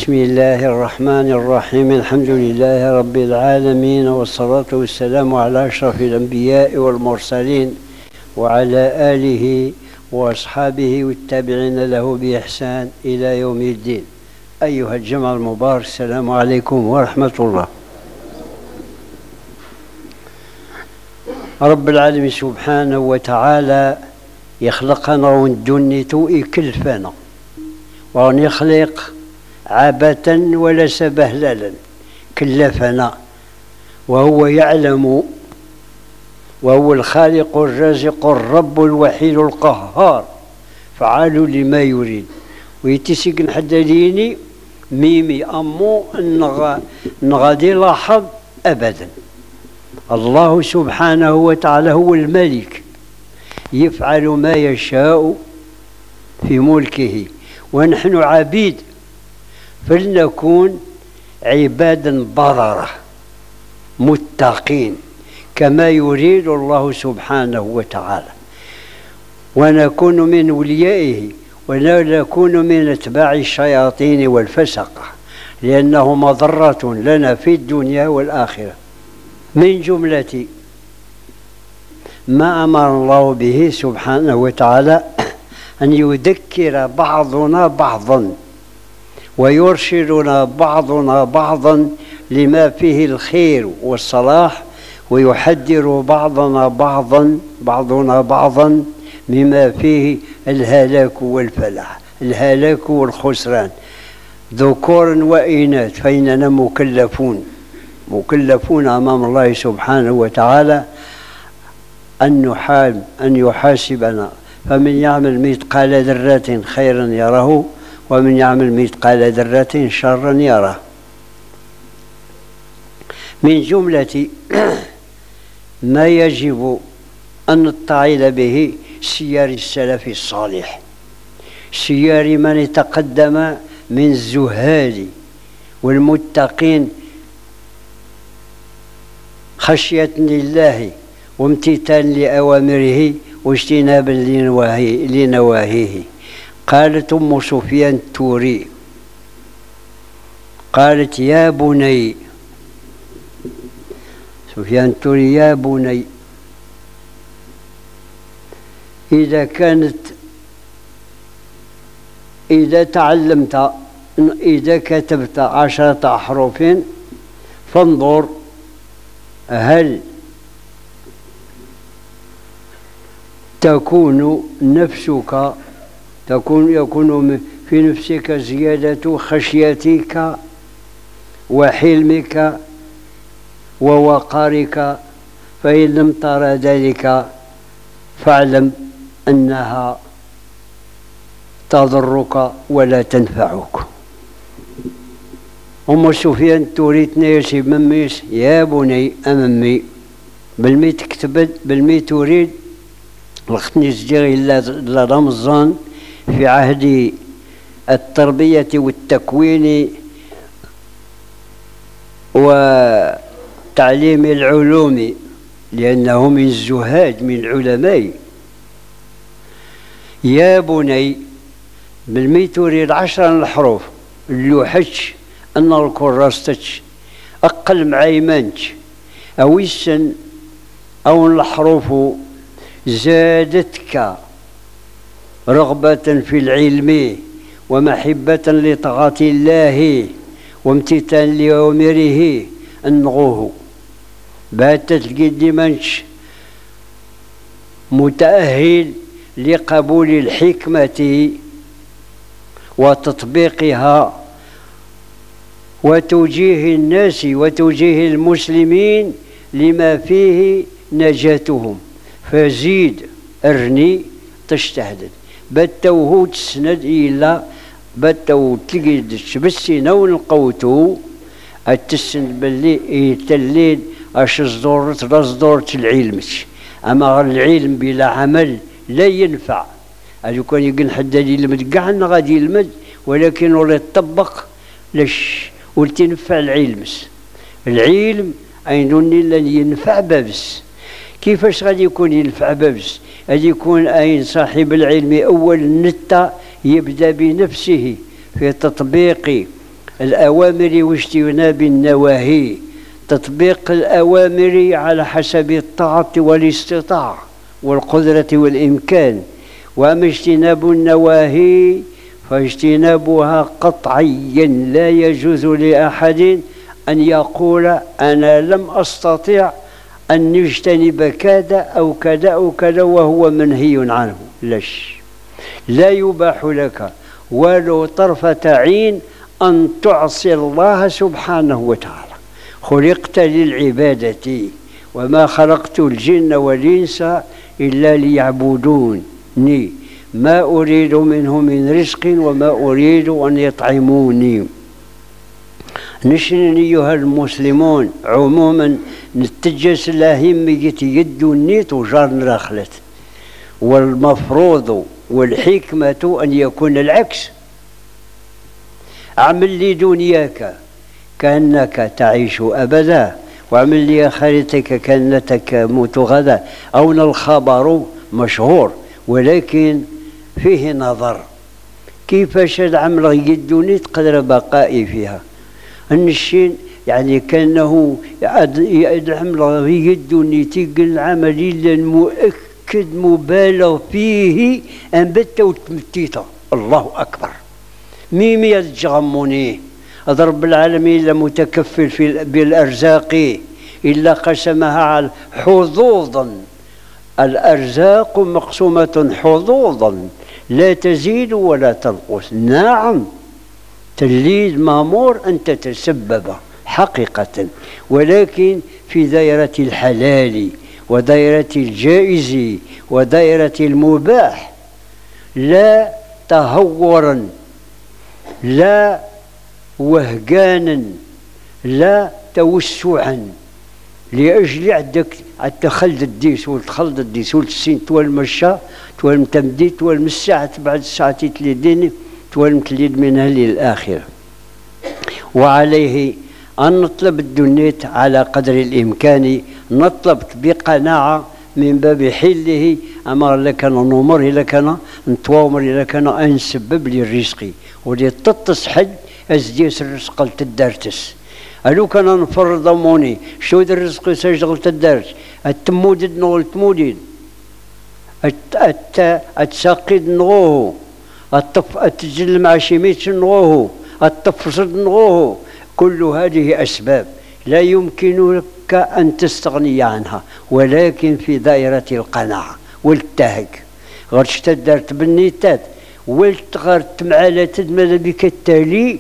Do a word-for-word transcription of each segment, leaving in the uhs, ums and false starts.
بسم الله الرحمن الرحيم. الحمد لله رب العالمين، والصلاة والسلام على أشرف الأنبياء والمرسلين وعلى آله وأصحابه والتابعين له بإحسان إلى يوم الدين. أيها الجمع المبارك، السلام عليكم ورحمة الله. رب العالمين سبحانه وتعالى يخلقنا وندنيتو يكلفنا وأن يخلق عبثا وليس بهللا، كلفنا وهو يعلم، وهو الخالق الرازق الرب الوحيد القهار فعال لما يريد. ويتسق نحدديني ميمي أمو نغادي لاحظ أبدا. الله سبحانه وتعالى هو الملك يفعل ما يشاء في ملكه، ونحن عبيد، فلنكون عبادا بررة متقين كما يريد الله سبحانه وتعالى، ونكون من أوليائه ولا نكون من أتباع الشياطين والفسقة، لأنه مضرة لنا في الدنيا والآخرة. من جملة ما أمر الله به سبحانه وتعالى أن يذكر بعضنا بعضا ويرشدنا بعضنا بعضا لما فيه الخير والصلاح، ويحذر بعضنا بعضا بعضنا بعضا مما فيه الهلاك والفلاح، الهلاك والخسران، ذكور وإناث، فإننا مكلفون مكلفون أمام الله سبحانه وتعالى أن نحال أن يحاسبنا. فمن يعمل مثقال ذرة خيرا يره، ومن يعمل مثقال ذرة شرا يره. من جملة ما يجب أن نتعظ به سير السلف الصالح، سير من تقدم من الزهاد والمتقين خشية لله وامتثال لأوامره واجتنابا لنواهيه. قالت أم سفيان الثوري قالت يا بني، سفيان الثوري يا بني، إذا كانت إذا تعلمت إذا كتبت عشرة أحرف فانظر هل تكون نفسك تكون يكون في نفسك زيادة خشيتك وحلمك ووقارك، فإن لم ترى ذلك فاعلم أنها تضرك ولا تنفعك. أم سفيان تريد نيسي مميس يا بني أممي بالمي تكتبت بالمي تريد لختني سجيغي إلا رمضان في عهد التربية والتكوين وتعليم العلوم، لأنه من الزهاد من العلماء. يا بني بالمي تريد عشرة الحروف اللي حش أن الكراستش أقل معيمانش أو السن أو الحروف زادتك رغبة في العلم ومحبة لطاعة الله وامتثال لأوامره أنغوه باتت قدمانش متأهل لقبول الحكمة وتطبيقها وتوجيه الناس وتوجيه المسلمين لما فيه نجاتهم. فزيد أرني تجتهد باتوه تسند إلا باتوه تلقيدش بالسينا ونلقوتو التسند باللي يتلين أش صدورت لا صدورت العلمش. أما العلم بلا عمل لا ينفع. أجو كان يقول حدا يلمد قاعنا غادي يلمد، ولكن ولا يطبق لش ولتنفع العلمس. العلم أينوني لن ينفع بابس. كيفاش غادي يكون ينفع بابس؟ غادي يكون أين صاحب العلم أول نتا يبدأ بنفسه في تطبيق الأوامر واجتناب النواهي، تطبيق الأوامر على حسب الطاعة والاستطاعة والقدرة والإمكان. وأما اجتناب النواهي فاجتنابها قطعيا لا يجوز لأحد أن يقول أنا لم أستطيع أن نجتنب كذا أو كذا أو كذا وهو منهي عنه. لش لا يباح لك ولو طرفة عين أن تعصي الله سبحانه وتعالى. خلقت للعبادة وما خلقت الجن والإنس إلا ليعبدوني ما أريد منهم من رزق وما أريد أن يطعموني. نشن أيها المسلمون عموما نتجس لهمية يد النيت وجار نراخلت، والمفروض والحكمة أن يكون العكس. اعمل لي دنياك كأنك تعيش أبدا، واعمل لي آخرتك كأنك موت غدا. أو الخبر مشهور ولكن فيه نظر. كيفاش العمل يدوني تقدر بقائي فيها النشين يعني كأنه العمل يدوني تيقل العمل إلا المؤكد مبالغ فيه أنبت وتمتيته. الله أكبر ميمي يتجغموني رب العالمين لمتكفل في بالأرزاق إلا قسمها على حظوظا. الأرزاق مقسومة حظوظا لا تزيد ولا تنقص. نعم تليد مامور أن تتسبب حقيقة، ولكن في دائرة الحلال ودائرة الجائز ودائرة المباح، لا تهورا لا وهجانا لا توسعا. لأجل عندك التخلد الديس والتخلد الديس والتسين توال المشا توال متمدي توال مساعة بعد الساعة تليدين توال متليد منها للآخرة. وعليه أن نطلب الدنيت على قدر الإمكان، نطلب بقناعة من باب حله. أمر لك نمر لك نتوامر لك أنسبب لي الرزق ولي تتصحد أزديس الرزق لتدارتس. ألو كان نفرض موني شو ذا الرزق سجل تدارت التمودد نغل تمودد التساقيد نغوه الطف التجل مع شميت نغوه التفصد نغوه. كل هذه أسباب لا يمكن لك أن تستغني عنها، ولكن في دائرة القناعة والتهج. غرش تدارت بالنيتات والتغرت معالات ماذا بك التالي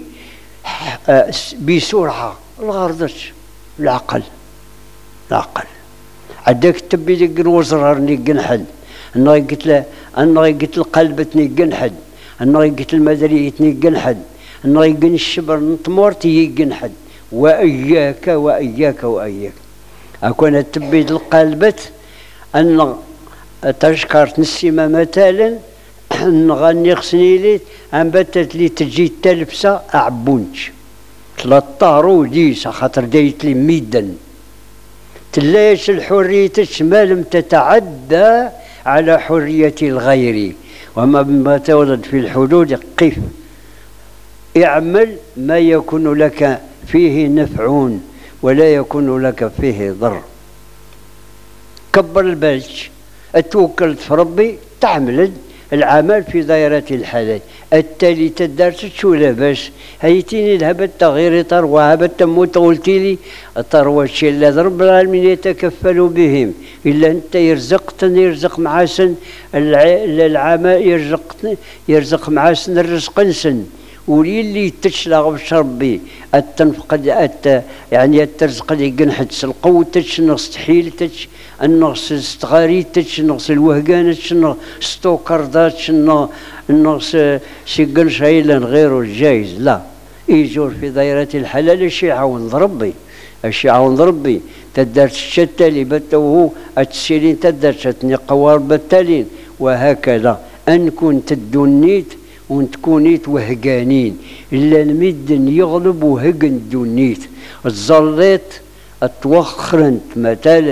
بسرعة الغرضش العقل العقل عداك تبي لك نوزرر نيقنحد أنا قلت له أنا قلت القلب تنيقنحد أنا قلت المدرية تنيقنحد أنا قلت الشبر نطمورتي يقنحد. وإياك وإياك وإياك أكون تبي القلبت أن تشكرت نسيما مثلا نغني خصني لي أن باتت لي تجي تلبسة أعبونش تلطارو ديسة خاطر دايت لي ميدا تلاش الحرية ما لم تتعدى على حرية الغير. وما بما تولد في الحدود قف اعمل ما يكون لك فيه نفع ولا يكون لك فيه ضر. كبر البالش اتوكلت في ربي تعمل العمل في دائرة الحلال. التالي تدارت شو لاباس هيتيني الهبت تغيير طروة هبت تموت قلتي لي الطروة الشيء الذي رب العالمين يتكفل بهم. إلا أنت يرزقتني يرزق معاسن العمل يرزقني يرزق معاسن الرزق نسن ولي اللي تشلغ بشربي التنفقد أت يعني الترزق اللي جنحت القوة تش نقص تحيل تش النقص استغاري تش نقص الوهجان تش نقص ستوكردات تش النقص سجن شايلا غير الجايز. لا يجور في دائرة الحلال الشيء عون ربي الشيء عون ربي تدرت الشتالي بتوه التسيلين تدرتني قوار بالتالين. وهكذا أن كنت الدنيت ونتكونيت وهقانين إلا المدن يغلب وهقن دونيت الزليت اتوخرنت مثلا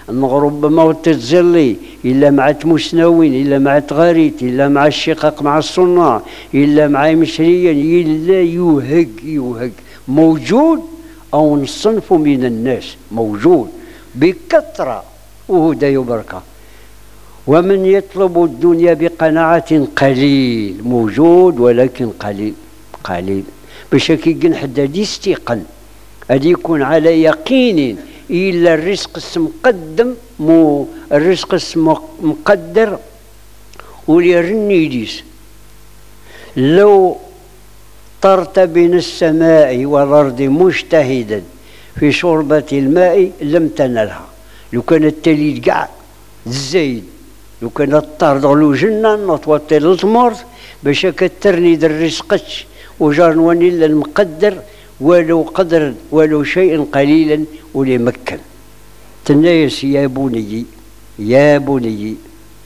ربما تتزلي إلا مع تمسناوين إلا مع تغاريت إلا مع الشقاق مع الصناع إلا مع مشريا إلا يوهق يوهق موجود أو نصنف من الناس موجود بكثرة وهدى بركة. ومن يطلب الدنيا بقناعة قليل موجود ولكن قليل قليل باش كيكون حدا يستيقن أدي يكون على يقين إلا الرزق مقدم مو الرزق مقدر وليرني ديس لو طرت بين السماء والأرض مجتهدا في شربة الماء لم تنلها. لو كان التليد كاع الزايد لو كان الطرد غلو جنة نطوطي للمرض باش كترني در رزقش وجارنواني المقدر ولو قدر ولو شيء قليلا وليمكن. تنايس يا بني يا بني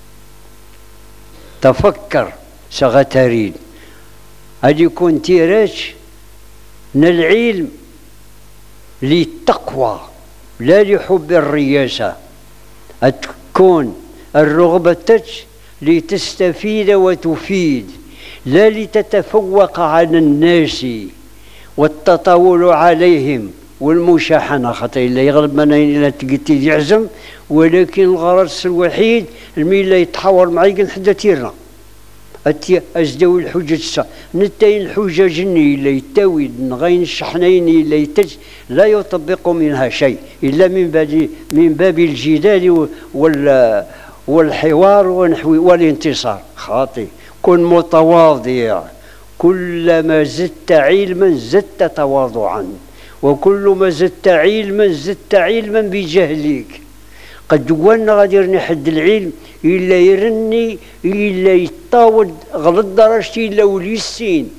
تفكر سغترين هادي يكون تيراش من العلم للتقوى لا لحب الرياسة. تكون الرغبة تج لتستفيد وتفيد لا لتتفوق على الناس والتطاول عليهم والمشاحنة خاطر إلا يغلب من إلا تقتي يعزم ولكن الغرض الوحيد الميلا يتحاور معي حدا تيرنا أتي أزدوي الحجة السا نتاين الحجة جني إلا يتاوي غين الشحنين إلا يتج لا يطبق منها شيء إلا من باب من باب الجدال وال والحوار ونحو والانتصار. خاطي كن متواضع كلما زدت علما زدت تواضعا وكل ما زدت علما زدت علما بجهلك. قد قلنا غادي يرني حد العلم إلا يرني إلا يطاول غلط درجتي إلا وليسين.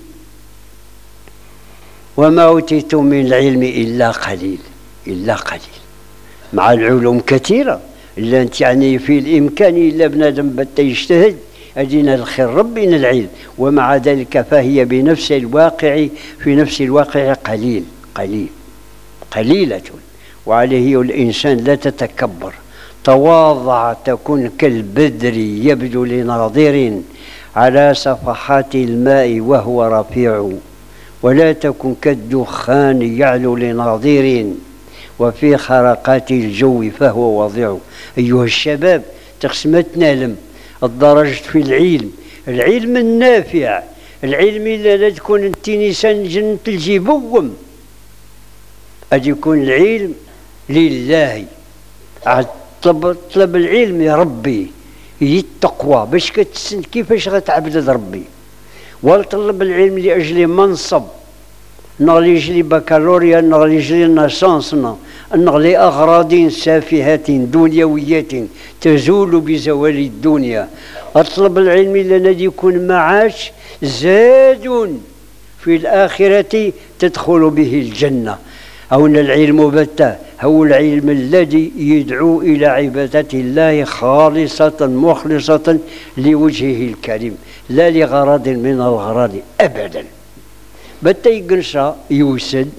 وما أوتيت من العلم إلا قليل إلا قليل مع العلوم كثيرة إلا أنت يعني في الإمكان إلا بنادم بتا يجتهد أدينا الخير ربنا العلم ومع ذلك فهي بنفس الواقع في نفس الواقع قليل قليل قليلة. وعليه الإنسان لا تتكبر تواضع تكن كالبدر يبدو لناظر على صفحات الماء وهو رفيع ولا تكن كالدخان يعلو لناظر وفي خرقات الجو فهو وضيع. أيها الشباب تقسمتنا لم الدرجة في العلم العلم النافع العلم إلا لا تكون انت نسان جنة الجبوم أدي يكون العلم لله. طلب, طلب العلم يا ربي هي التقوى باش كتسن كيفاش غتعبد ربي. وطلب العلم لأجل منصب نغلي يجلي بكالوريا نغلي يجلي ناسانسنا نغلي أغراض سافهات دنيويات تزول بزوال الدنيا. أطلب العلم لنا يكون معاش زاد في الآخرة تدخل به الجنة. أو أن العلم بتا هو العلم الذي يدعو إلى عبادة الله خالصة مخلصة لوجهه الكريم لا لغرض من الأغراض أبدا. بتا يقنشا يوسد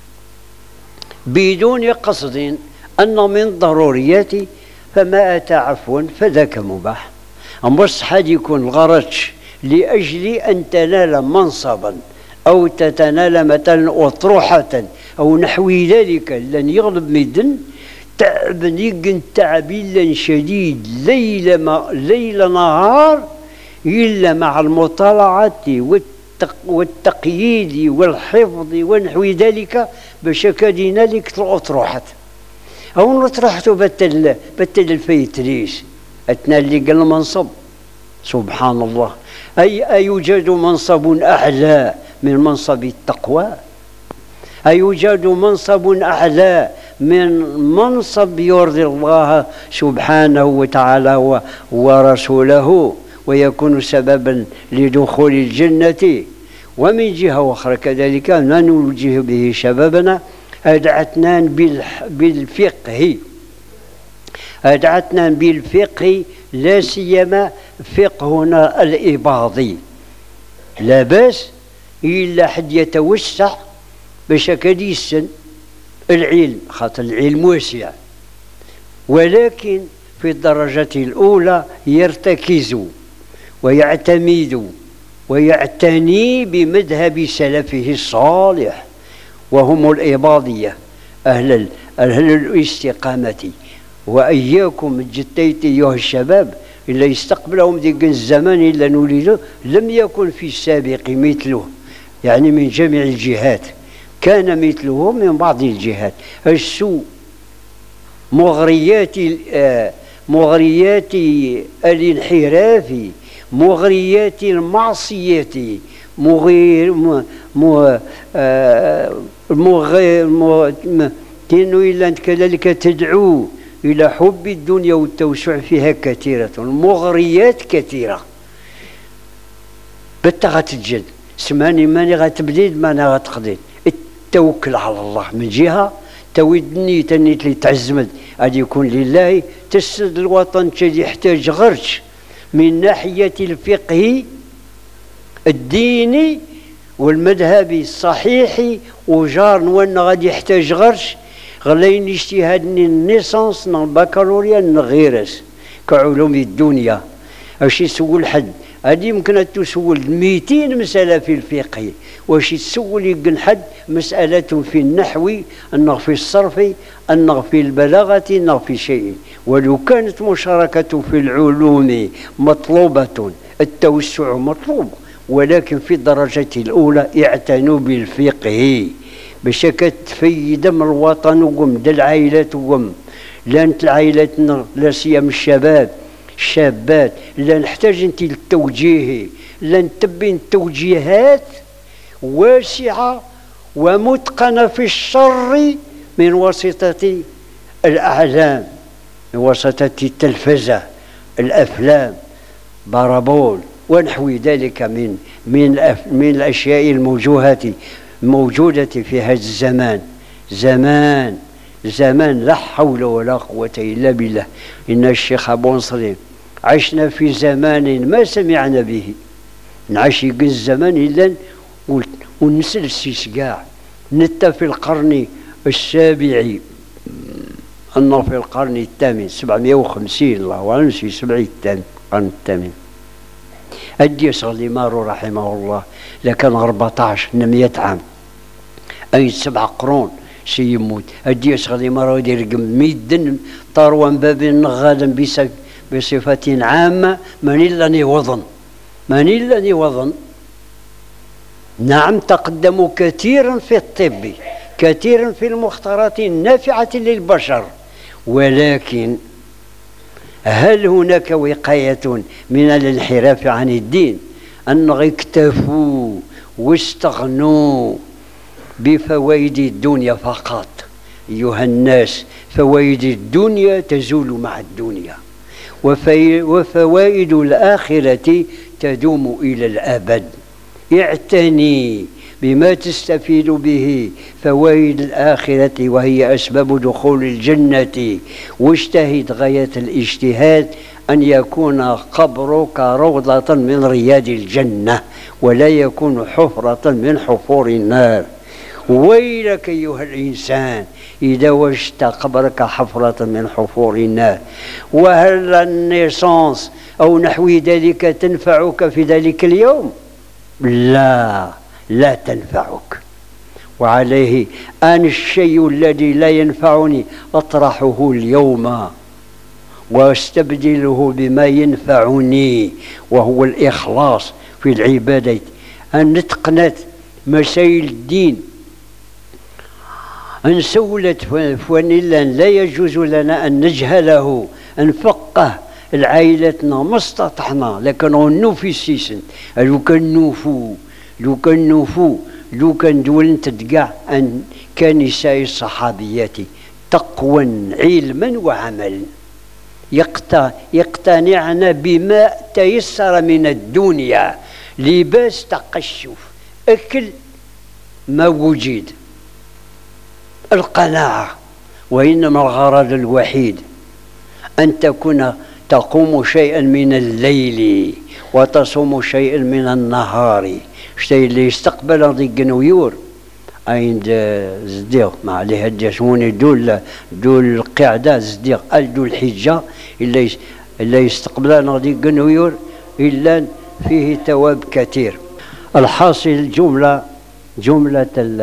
بدون قصد أن من ضروريات فما أتى عفوا فذاك مباح. أمبص حد يكون الغرض لأجل أن تنال منصبا أو تتنال مثلا أطروحة أو نحو ذلك لن يغلب مدن تعب يقن تعب إلا شديد ليل, ما ليل نهار إلا مع المطالعة والتق والتقييد والحفظ ونحو ذلك باش كدينا لك الأطروحة أو نطرحته بتل بتل الفيتريس أتنا اللي قال المنصب. سبحان الله أي أيوجد منصب أعلى من منصب التقوى؟ أيوجد منصب أعلى من منصب يرضي الله سبحانه وتعالى ورسوله ويكون سببا لدخول الجنة؟ ومن جهة أخرى كذلك ما نوجه به شبابنا أدعتنا بالفقه أدعتنا بالفقه لا سيما فقهنا الإباضي. لا بأس إلا حد يتوسع باش كديسن العلم خاطر العلم واسع ولكن في الدرجة الأولى يرتكز ويعتمد ويعتني بمذهب سلفه الصالح، وهم الإباضية أهل أهل الاستقامة. وإياكم جتيت أيها الشباب إلا يستقبلهم ذيك الزمان إلا نولد لم يكن في السابق مثله، يعني من جميع الجهات كان مثله من بعض الجهات. السوء مغريات مغريات الانحراف، مغريات المعصية، مغير مغير كأنه إلا أنت كذلك تدعو إلى حب الدنيا والتوسع فيها كثيرة، المغريات كثيرة. بتا غتتجد سماني ماني غتبديد ماني غتقضيد. التوكل على الله من جهة، تويدني تنيت لي تعزمد غادي يكون لله، تسد الوطن تجي يحتاج غرش من ناحية الفقه الديني والمذهبي الصحيحي، وجار وانا غادي يحتاج غرش غلاين اجتهاد النيسانس نا البكالوريا نغيرس كعلوم الدنيا. اش يسول حد هادي يمكن تسول مئتين مسألة في الفقه، واش تسول يقن حد مسألة في النحو، أنه في الصرف، أنه في البلاغة، أنه في شيء. ولو كانت مشاركة في العلوم مطلوبة التوسع مطلوب، ولكن في الدرجة الأولى اعتنوا بالفقه باش كتفيد من الوطن وقم د العائلات وقم لانت العائلاتنا لا سيما الشباب الشابات لا نحتاج انت للتوجيه، لا نتبين التوجيهات واسعة ومتقنة في الشر من واسطة الأعلام، من واسطة التلفزة، الأفلام، بارابول ونحو ذلك من من من الأشياء الموجوهة موجودة في هذا الزمان. زمان زمان لا حول ولا قوة إلا بالله. إن الشيخ أبو نصر عشنا في زمان ما سمعنا به، نعيش الزمان إلا ونسلسل كاع نتا في القرن السابع، أنه في القرن الثامن سبعمائة وخمسين، الله أعلم في سبع الثامن القرن الثامن. أدي صلي مارو رحمه الله لكان أربعطاش مئة عام، أي سبع قرون سيموت. أدي صلي مارو يدير ميدن طاروان باب النغادا بصفة عامة من إلا وظن من إلا وظن. نعم تقدموا كثيرا في الطب، كثيرا في المختارات النافعة للبشر، ولكن هل هناك وقاية من الانحراف عن الدين؟ أن اكتفوا واستغنوا بفوائد الدنيا فقط. أيها الناس، فوائد الدنيا تزول مع الدنيا، وفوائد الآخرة تدوم إلى الأبد. اعتني بما تستفيد به فوائد الآخرة وهي أسباب دخول الجنة، واجتهد غاية الاجتهاد أن يكون قبرك روضة من رياض الجنة ولا يكون حفرة من حفور النار. ويلك أيها الإنسان إذا وجدت قبرك حفرة من حفور النار. وهل النيسانس أو نحو ذلك تنفعك في ذلك اليوم؟ لا لا تنفعك. وعليه أن الشيء الذي لا ينفعني أطرحه اليوم واستبدله بما ينفعني، وهو الإخلاص في العبادة، أن نتقنت مسائل الدين، أن سولت فنلا لا يجوز لنا أن نجهله، أن نفقه العائلتنا ما استطعنا، لكن نوفي السيسن لو كان نوفو لو كان نوفو لو كان دول تدقع أن كنساء الصحابيات تقوى علما وعملا يقتنعن بما تيسر من الدنيا، لباس تقشف، أكل ما وجد، القناعة. وإنما الغرض الوحيد أن تكون تقوم شيئا من الليل وتصوم شيئا من النهار. الشيء اللي يستقبل ضيق نويور عند زديق ما عليه الجشوني دول دول القعدة زديق دول الحجة إلا إلا يستقبلنا غادي قنويور إلا فيه تواب كثير. الحاصل جملة جملة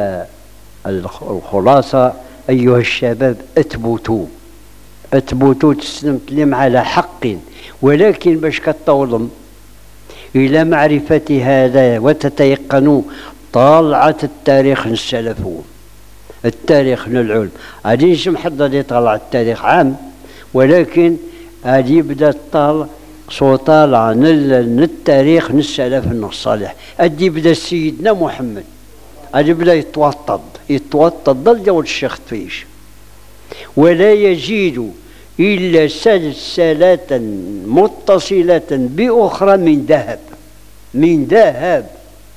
الخلاصة أيها الشباب اثبتوا اثبتوا تسلمت على حق، ولكن باش كتطولم إلى معرفة هذا وتتيقنوا طالعة التاريخ السلفون التاريخ العلم غادي نجي محضر لي طالع التاريخ عام، ولكن غادي يبدا الطالع صو طالع من التاريخ من السلف الصالح. غادي يبدا سيدنا محمد غادي يبدا يتوطد يتوطد ضل الشيخ فيش، ولا يجد إلا سلسلة متصلة بأخرى من ذهب من ذهب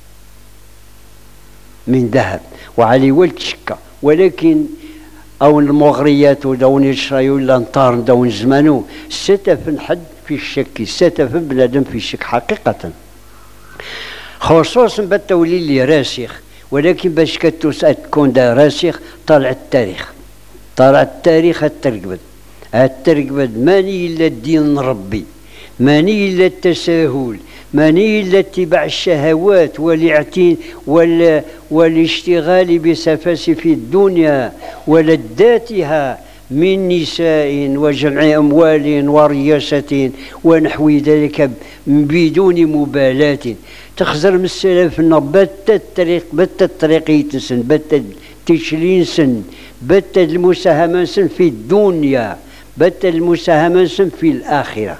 من ذهب وعلي ولد شكا. ولكن أو المغريات ودون يشريو ولا نطار دون زمانو ستفن حد في الشك ستفن بنادم في الشك حقيقة، خصوصا بالتولي اللي راسخ. ولكن باش كتكون دا راسخ طالع التاريخ طالع التاريخ الترقبد الترقبد ماني إلا الدين ربي، ماني إلا التساهل، ماني إلا اتباع الشهوات والاعتين والاشتغال بسفاسف الدنيا ولذاتها من نساء وجمع أموال ورياسة ونحو ذلك بدون مبالاة. تخزر من السلف بت الطريق بت الطريق يتسن بت تشلين سن بت المساهمة سن في الدنيا بت المساهمة سن في الآخرة.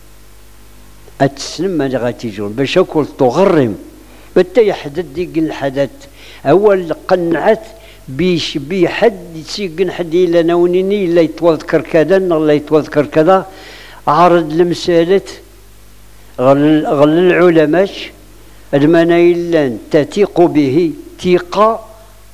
أتسلم ما غاتيجون باش أكل تغرم بت يحدد ديك الحدث أول قنعت بيش بي حد يسيقن حد إلا نونيني إلا يتوذكر كذا إلا يتوذكر كذا عرض المسالة غل, غل العلماء المانا إلا تثيق به ثقة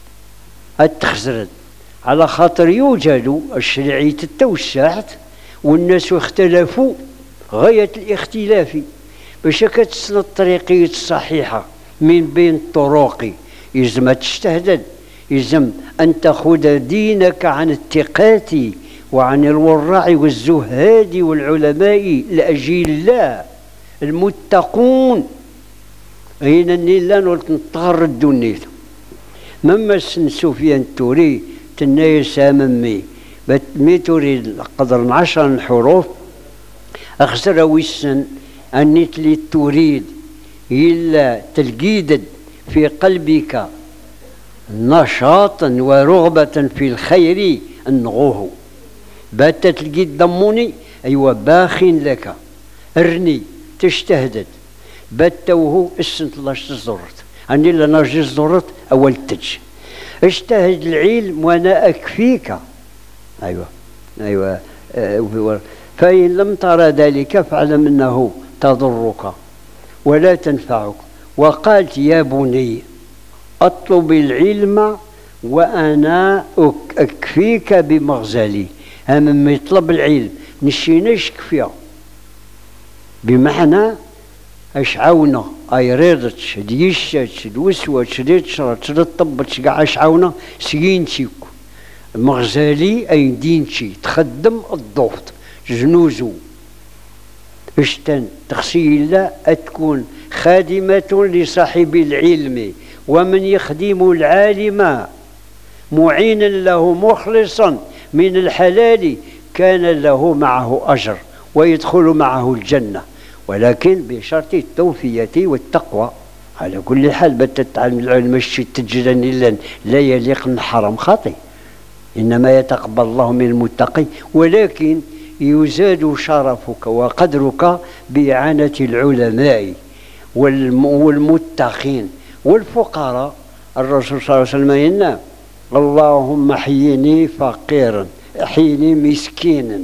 التخزرد على خاطر يوجد الشرعية التوسعت والناس اختلفوا غاية الاختلاف باش كتسن الطريقية الصحيحة من بين الطرق يلزم تجتهد، يلزم أن تأخذ دينك عن الثقات وعن الورع والزهاد والعلماء الأجلاء المتقون غينا نيلان ولتنطار الدنيا. مما سن سفيان الثوري تنايس أمامي مي تريد قدر من عشر الحروف أخسر ويسن أني تلي تريد إلا تلقيد في قلبك نشاطا ورغبة في الخير أنغوه بات تلقي ضموني أيوة باخ لك أرني تجتهدد بات توه السنت الله تزرت أني لنا جي زرت أول تج اجتهد العلم وأنا أكفيك. أيوة أيوة أه فإن لم ترى ذلك فاعلم أنه تضرك ولا تنفعك. وقالت يا بني أطلب العلم وأنا أكفيك بمغزلي. أما يطلب العلم نشيناش كفيا بمعنى اش عاونا اي ريضتش ديشتش دوسوتش ديتشرتش دطبتش كاع اش عاونا سينتيك مغزالي اي دينتي تخدم الضغط جنوزو اشتن تخسيلا تكون خادمة لصاحب العلم ومن يخدم العالم معينا له مخلصا من الحلال كان له معه أجر ويدخل معه الجنة، ولكن بشرط التوفية والتقوى. على كل حال بتتعلم العلم الشيء تجرا لا يليق من حرام خاطئ، إنما يتقبل الله من المتقي، ولكن يزاد شرفك وقدرك بإعانة العلماء والمتقين والفقراء. الرسول صلى الله عليه وسلم يقول اللهم احيني فقيرا احيني مسكينا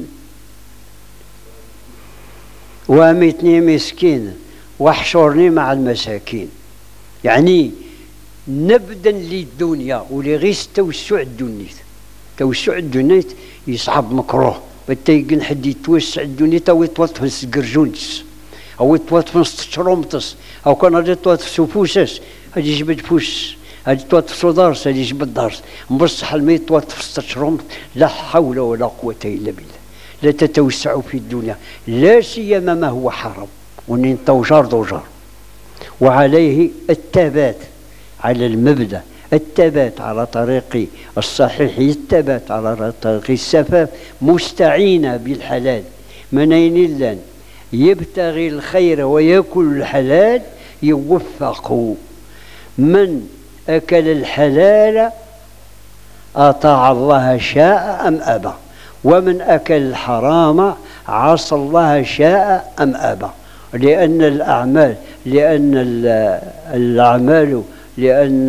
وامتني مسكينا واحشرني مع المساكين. يعني نبدا للدنيا ولغيس توسع الدنيا. توسع الدنيا يصعب مكروه بتيقن حد يتوسع الدنيا تو يتوظف في السكرجونس او يتوظف في الشرومطس او كان غادي يتوظف في سفوسس غادي يجبد فوس هادي تواتفسو دارس هادي جبد دارس بصح الميت تواتفس تشرم لا حول ولا قوة إلا بالله. لا تتوسعوا في الدنيا لا سيما ما هو حرام ونين توجار دوجار. وعليه الثبات على المبدأ، الثبات على طريق الصحيح، الثبات على طريق السفاف مستعينة بالحلال. من أين اللان يبتغي الخير ويأكل الحلال يوفق. من أكل الحلال أطاع الله شاء أم أبى، ومن أكل الحرام عصى الله شاء أم أبى. لأن الأعمال لأن الأعمال لأن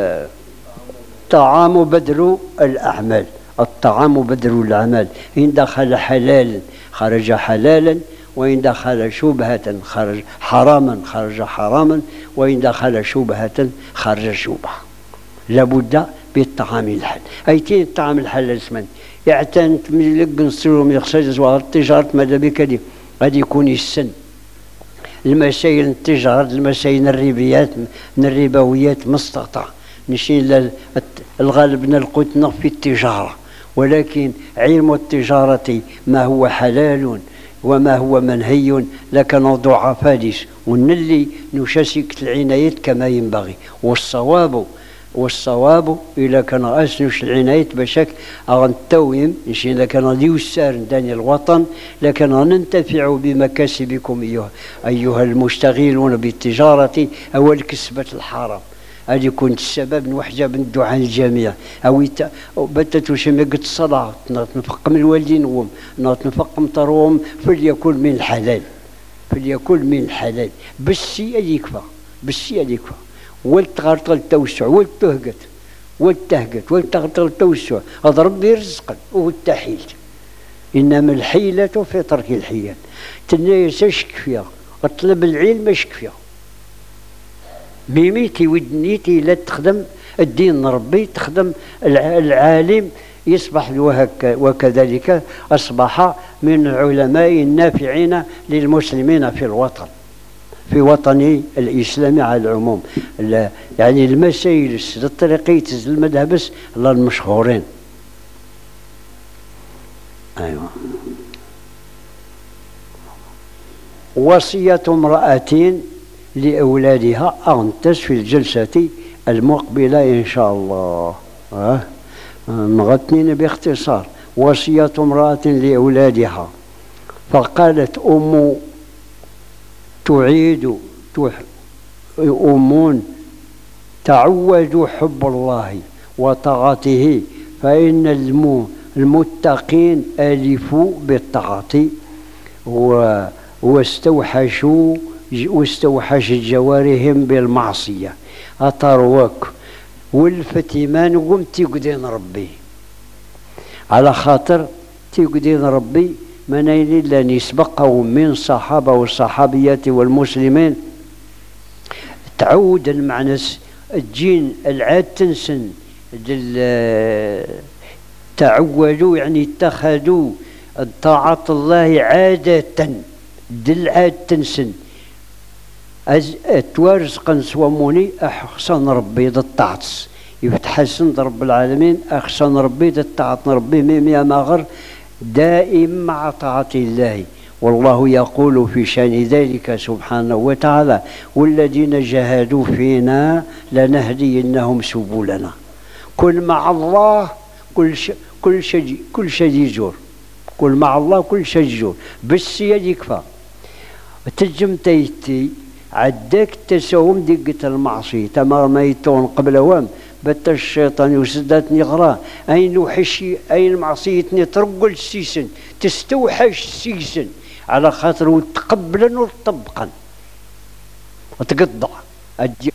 الطعام بدل الأعمال، الطعام بدل الأعمال. إن دخل حلالا خرج حلالا، وإن دخل شبهة خرج حراما خرج حراما، وإن دخل شبهة خرج شبهة. لابد بالطعام الحلال. أيتين الطعام الحلال اسمن يعتنت من لك نصيرهم يخسر زوار التجارة ماذا بك دي غادي يكون السن المسائل التجارة المسائل الربويات الربويات مستقطع نشيل الغالب نلقوتنا في التجارة، ولكن علم التجارة ما هو حلال وما هو منهي لكن ضعفاء ديس ونلي نشاسك العناية كما ينبغي. والصواب والصواب إلا كان أسنش العناية بشك أغنتوهم نشي إلا كان ديوسار داني الوطن لكن ننتفع بمكاسبكم أيها أيها المشتغلون بالتجارة أو الكسبة الحرام. هذه كنت السبب نوحجب الدعاء الجميع أو بتت شميقة الصلاة نفقم الوالدين وهم نفقم طروهم فليكن من الحلال فليكن من الحلال بالسي يكفى بالسي يكفى. والتغرطل التوسع والتهقت والتهقت والتغرطل التوسع هذا ربي رزقا والتحيل. إنما الحيلة في ترك الحيل. تنايس اشك فيها اطلب العلم اشك فيها ميميتي ودنيتي لا تخدم الدين ربي تخدم العالم يصبح وهك وكذلك أصبح من العلماء النافعين للمسلمين في الوطن في وطني الإسلامي على العموم. يعني المسائل الطريقية المذهبس الله المشهورين. أيوة. وصية امرأة لأولادها أنتس في الجلسة المقبلة إن شاء الله. أه؟ نغتنين باختصار. وصية امرأة لأولادها فقالت أم تعيد أمون تعودوا حب الله وطاعته فإن المتقين ألفوا بالطاعة واستوحشوا واستوحش جوارهم بالمعصية. أطروك والفتمان قم تيقدين ربي على خاطر تيقدين ربي من أين إلا نسبقهم من صحابة والصحابيات والمسلمين تعود المعنى الجين العاد تنسن تعودوا يعني اتخذوا طاعة الله عادة دل عاد تنسن توارز قنس وموني أحسن ربي ذا الطاعتس يفتحسن رب العالمين أحسن ربي ذا الطاعت ربي ميميا ماغر دائم مع طاعة الله. والله يقول في شأن ذلك سبحانه وتعالى والذين جاهدوا فينا لنهدينهم سبلنا. كل مع الله كل ش... كل شيء كل شيء يجور كل مع الله كل شيء يجور بس يكفى تجم تيتي عدك تسوم دقة المعصية تمر ميتون قبل وام بت الشيطان يسدتني غراه أين وحشي أين معصيتني ترقل السيسن تستوحش السيسن على خاطر وتقبلا وتطبقا وتقطع أجي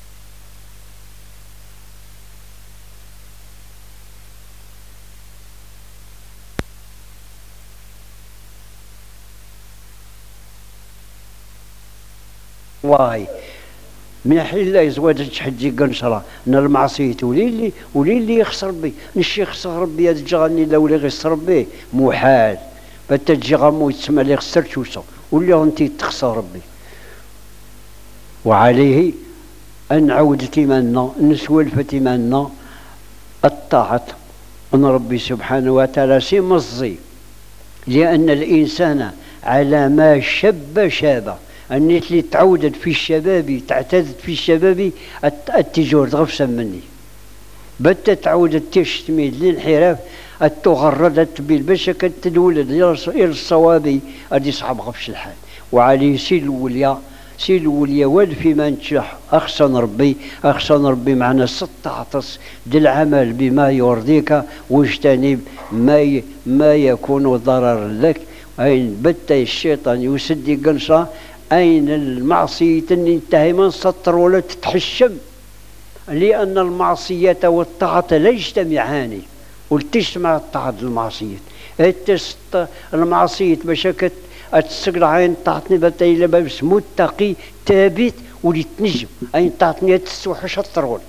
والله من حين لا يزواج حجي قنشرة من المعصية وليلي وليلي يخسر بي نشي يخسر ربي يتجغني لو اللي يخسر بي محال بتجي غمو يتسمى لي خسر شوصو واللي انتي تخسر ربي. وعليه أن نعود تيماننا نسولف تيماننا الطاعة أن ربي سبحانه وتعالى سيمزي، لأن الإنسان على ما شب شاب. النيت اللي تعودت في الشباب تعتادت في الشباب التجور غفصا مني بت تعودت تشتميد للانحراف التغردت بالبشا كتدولد إلى الصوابي أدي صعب غفش الحال. وعليه سي الوليا سي الوليا واد فيما نتشح أخصن ربي أخصن ربي معنا ست عطس دل العمل بما يرضيك واجتنب ما ي... ما يكون ضرر لك. أين بت الشيطان يسدي قنصة أين المعصية انتهي من سطر ولا تتحشم، لأن المعصية والطاعة لا يجتمعان، ولتجتمع الطاعة المعصية المعصية باش تسقل عين تعطني بتايلا بس متقي ثابت ولي تنجم أين تعطني تستوحش الطرول.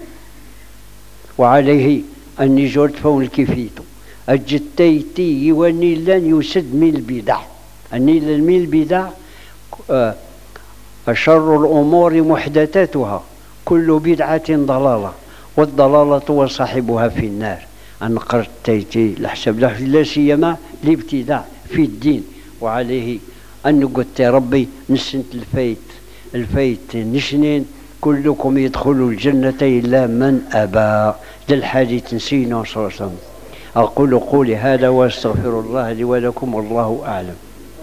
وعليه أن يجور فون الكفيتو الجتيتي يواني لن يسد من البدع أني من البدع أشر الأمور محدثاتها كل بدعة ضلالة والضلالة وصاحبها في النار. أن قرأت تيتي لحسب لا سيما الابتداع في الدين. وعليه أن قلت ربي نسنت الفيت الفيت نشنين كلكم يدخلوا الجنة إلا من أبى للحديث نسينا صلى الله عليه وسلم. أقول قولي هذا واستغفر الله لي ولكم والله أعلم.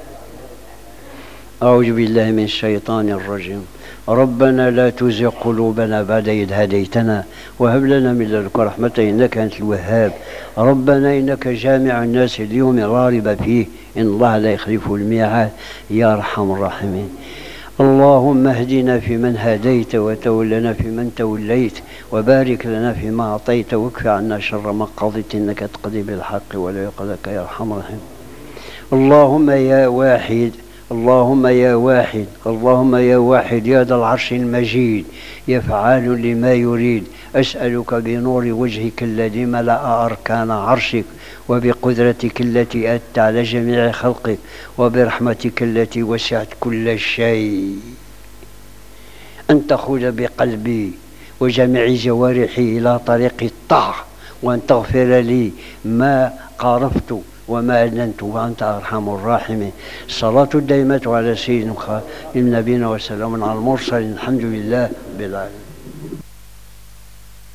أعوذ بالله من الشيطان الرجيم. ربنا لا تزغ قلوبنا بعد إذ هديتنا وهب لنا من لدنك رحمة إنك أنت الوهاب. ربنا إنك جامع الناس اليوم لا ريب فيه إن الله لا يخلف الميعاد يا أرحم الراحمين. اللهم اهدنا فيمن هديت وتولنا فيمن توليت وبارك لنا فيما أعطيت واكف عنا شر ما قضيت إنك تقضي بالحق ولا يقضى لك يا أرحم الراحمين. اللهم يا واحد اللهم يا واحد اللهم يا واحد يا ذا العرش المجيد يا فعال لما يريد أسألك بنور وجهك الذي ملأ أركان عرشك وبقدرتك التي أتت على جميع خلقك وبرحمتك التي وسعت كل شيء أن تأخذ بقلبي وجميع جوارحي إلى طريق الطاعة وأن تغفر لي ما قارفت وما أذنت وأنت أرحم الراحمين. الصلاة الدائمة على سيدنا النبينا وسلام على المرسلين الحمد لله بالعالمين.